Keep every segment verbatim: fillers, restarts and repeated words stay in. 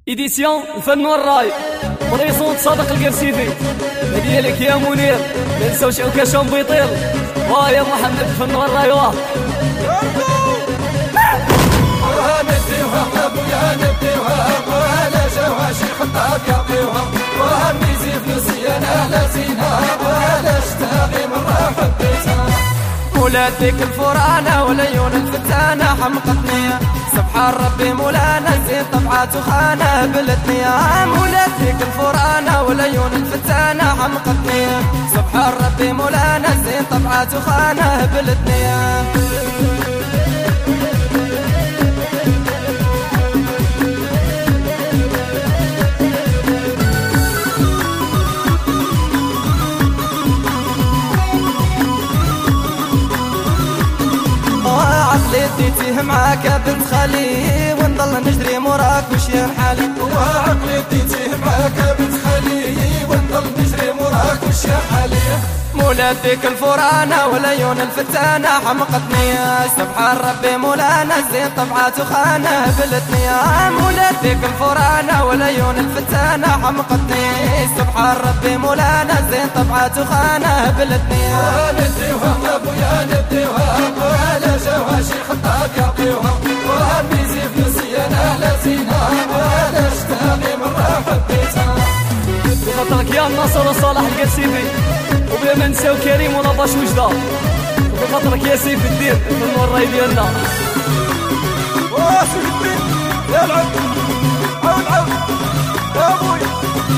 إديسيون الفن والراي وريسون صادق القرسيفي. هدية لك يا منير، ما نساوش عكاشة بيطيل. واه يا محمد الفن والراي واه وها نديوها ابويا نديوها ولا جواشي خطاب يعطيوها وها ميزي فلوسيانا لا زينها ولا اشتاقي مرة حبيتها. ولادك الفرانة والعيون الفتانة حمقتني، سبحان ربي مولانا زين طبعات وخانة بلدني. ولادك الفرانة والعيون الفتانة حمقتني، سبحان ربي مولانا زين طبعات وخانة بلدني. عقليتي معاك بنت خالي ونضل نجري موراك وشير حالي. وعقليتي معاك بنت خالي ونضل نجري موراك وشير حالي. مولاتك الفرانة والعيون الفتانة حمقتني، سبحان ربي مولانا زين طبعات وخانة بلدني. مولاتك الفرانة والعيون الفتانة حمقتني، سبحان ربي مولانا زين طبعات وخانة بلدني. نديوها ابويا نديوها ولا جواشي خطاب يعطيوها وها ميزي فلوسيانا لا زينها ولا اشتاقي مرة حبيتها. بخاطرك يا ناصر وصالح القرسيفي، وبلا ما نساو كريم ونضاش وجدة، وبخاطرك يا سيف الدين الفن والراي ديالنا. واه سيف الدين يا العب عاود عاود يا ابويا.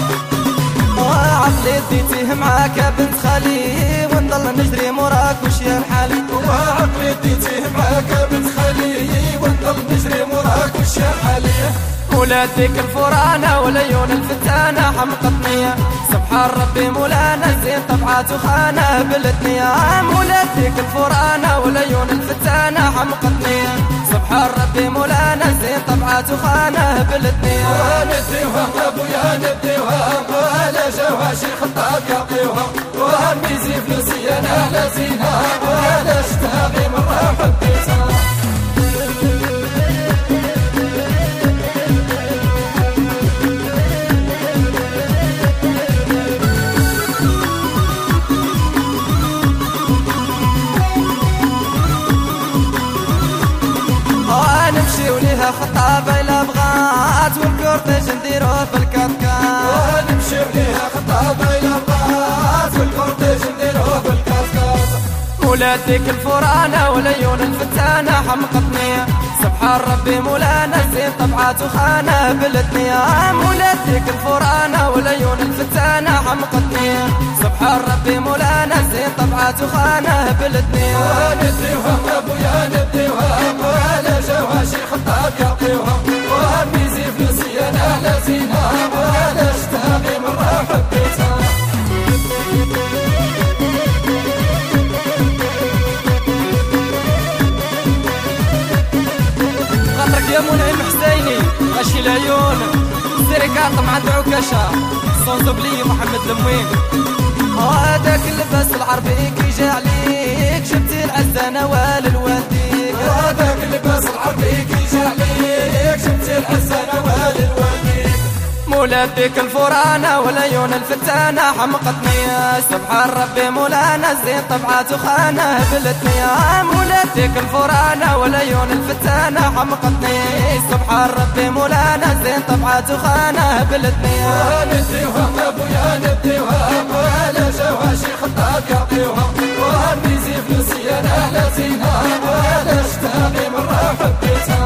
عقليتي معاك بنت خالي ونضل نجري موراك وشير حالي. وعقليتي معاك بنت خالي ونضل نجري موراك وشير حالي. ولادك الفرانة والعيون الفتانة حمقتني، سبحان ربي مولانا زين طبعات وخانة بلدني. ولادك الفرانة والعيون الفتانة حمقتني، سبحان ربي مولانا زين طبعات وخانة بلدني. نديوها ابويا نديوها ولا جواشي خطاب يعطيوها وها ميزي فلوسيانا لا زينها ولا اشتاقي مرة حبيتها. نمشي وليها خطابة إلا بغات والكورتيج نديروه بالكاتكات. نمشي وليها خطابة إلا بغات والكورتيج نديروه بالكاتكات. ولادك الفرانة والعيون الفتانة حمقتني، سبحان ربي مولانا زين طبعات وخانة بلدني. ولادك الفرانة والعيون الفتانة حمقتني، سبحان ربي مولانا زين طبعات وخانة بلدني. نديوها ابويا نديوها ولا جواشي خطاب يعطيوها وها ميزي فلوسيانا لا زينها ولا اشتاقي مرة حبيتها. خاطرك يا منعم حسيني غشي العيون سيريكات مع عكاشة صنصبلي محمد لموين. هذاك اللباس العربي كي جا عليك جبتي العزة نوال الوالديك. هذاك اللباس العربي كي جا عليك جبتي العزة نوال الوالديك. مولاتك الفرانة والعيون الفتانة حمقتني، سبحان ربي مولانا زين طبعات وخانة بلدني. مولاتك الفرانة والعيون الفتانة حمقتني، سبحان ربي مولانا زين طبعات وخانة بلدني. نديوها ابويا نديوها ولا جواشي خطاب يعطيوها وها ميزي فلوسيانا لا زينها ولا اشتاقي مرة حبيتها.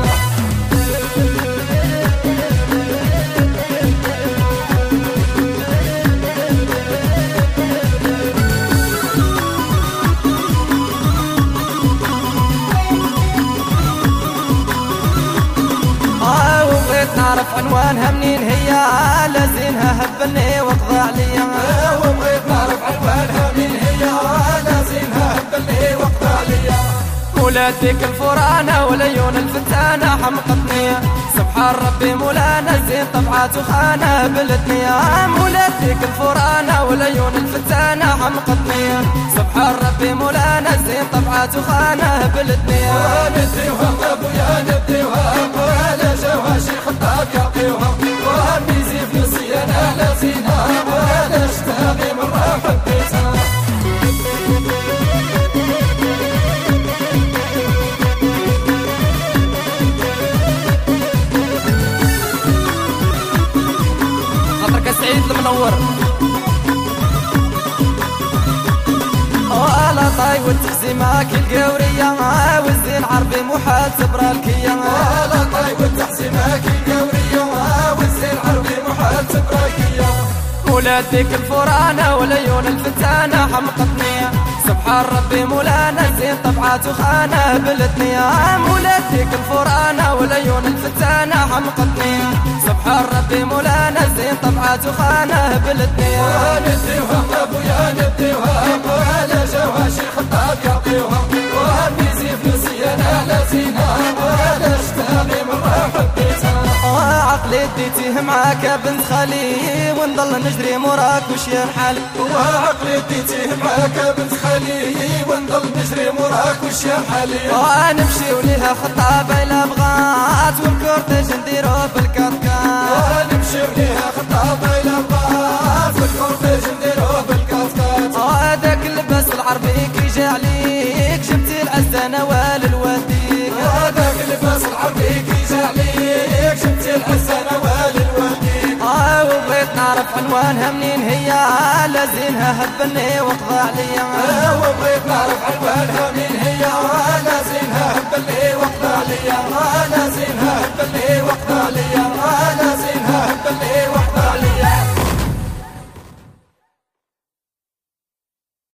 نعرف عنوانها منين هي لازينها هبلني واقضى عليا. وبغيت نعرف عنوانها منين هي لازينها هبلني واقضى عليا. ولادك الفرانة والعيون الفتانة حمقتني، سبحان ربي مولانا زين طبعات وخانة بلدني. ولادك الفرانة والعيون الفتانة حمقتني، سبحان ربي مولانا زين طبعات وخانة بلدني. نديوها ابويا نديوها ولا جواشي خطاب يعطيوها منور. ولا طاي والتخزي معاك القورية والزين عربي محال تبرى الكية. ولا طاي والتخزي معاك القورية والزين عربي محال تبرى الكية. ولاد ذيك الفرانة والعيون الفتانة حمقتني سبحان ربي مولانا زين طبعات وخانة بلدني. ولاد ذيك الفرانة والعيون الفتانة حمقتني سبحان ربي مولانا زين طبعات وخانة بلدني. ونديوها ابويا نديوها وعلى جواشي خطاب يعطيوها وهمي زيف نسينا لا زينة وعلى اشتاقي من راح حبيتها. عقلي اديتيه معاك بنت خالي ونضل نجري موراك وش ينحل. وعقلي اديتيه معاك بنت خالي ونضل نجري موراك وش ينحل. ونمشي وليها خطابة إلى بغات والكورتيج نديرو بالكاتكات. ونمشي وليها خطابة إلى بغات والكورتيج نديرو بالكاتكات. هذاك اللباس العربي كي جا عليك جبتي العزة نوال الوديك. هذاك اللباس العربي كي جا عليك جبتي العزة نوال الوديك. اه وبغيت نعرف عنوانها منين هي لازينها هبني وقضى عليا. اه وبغيت نعرف عنوانها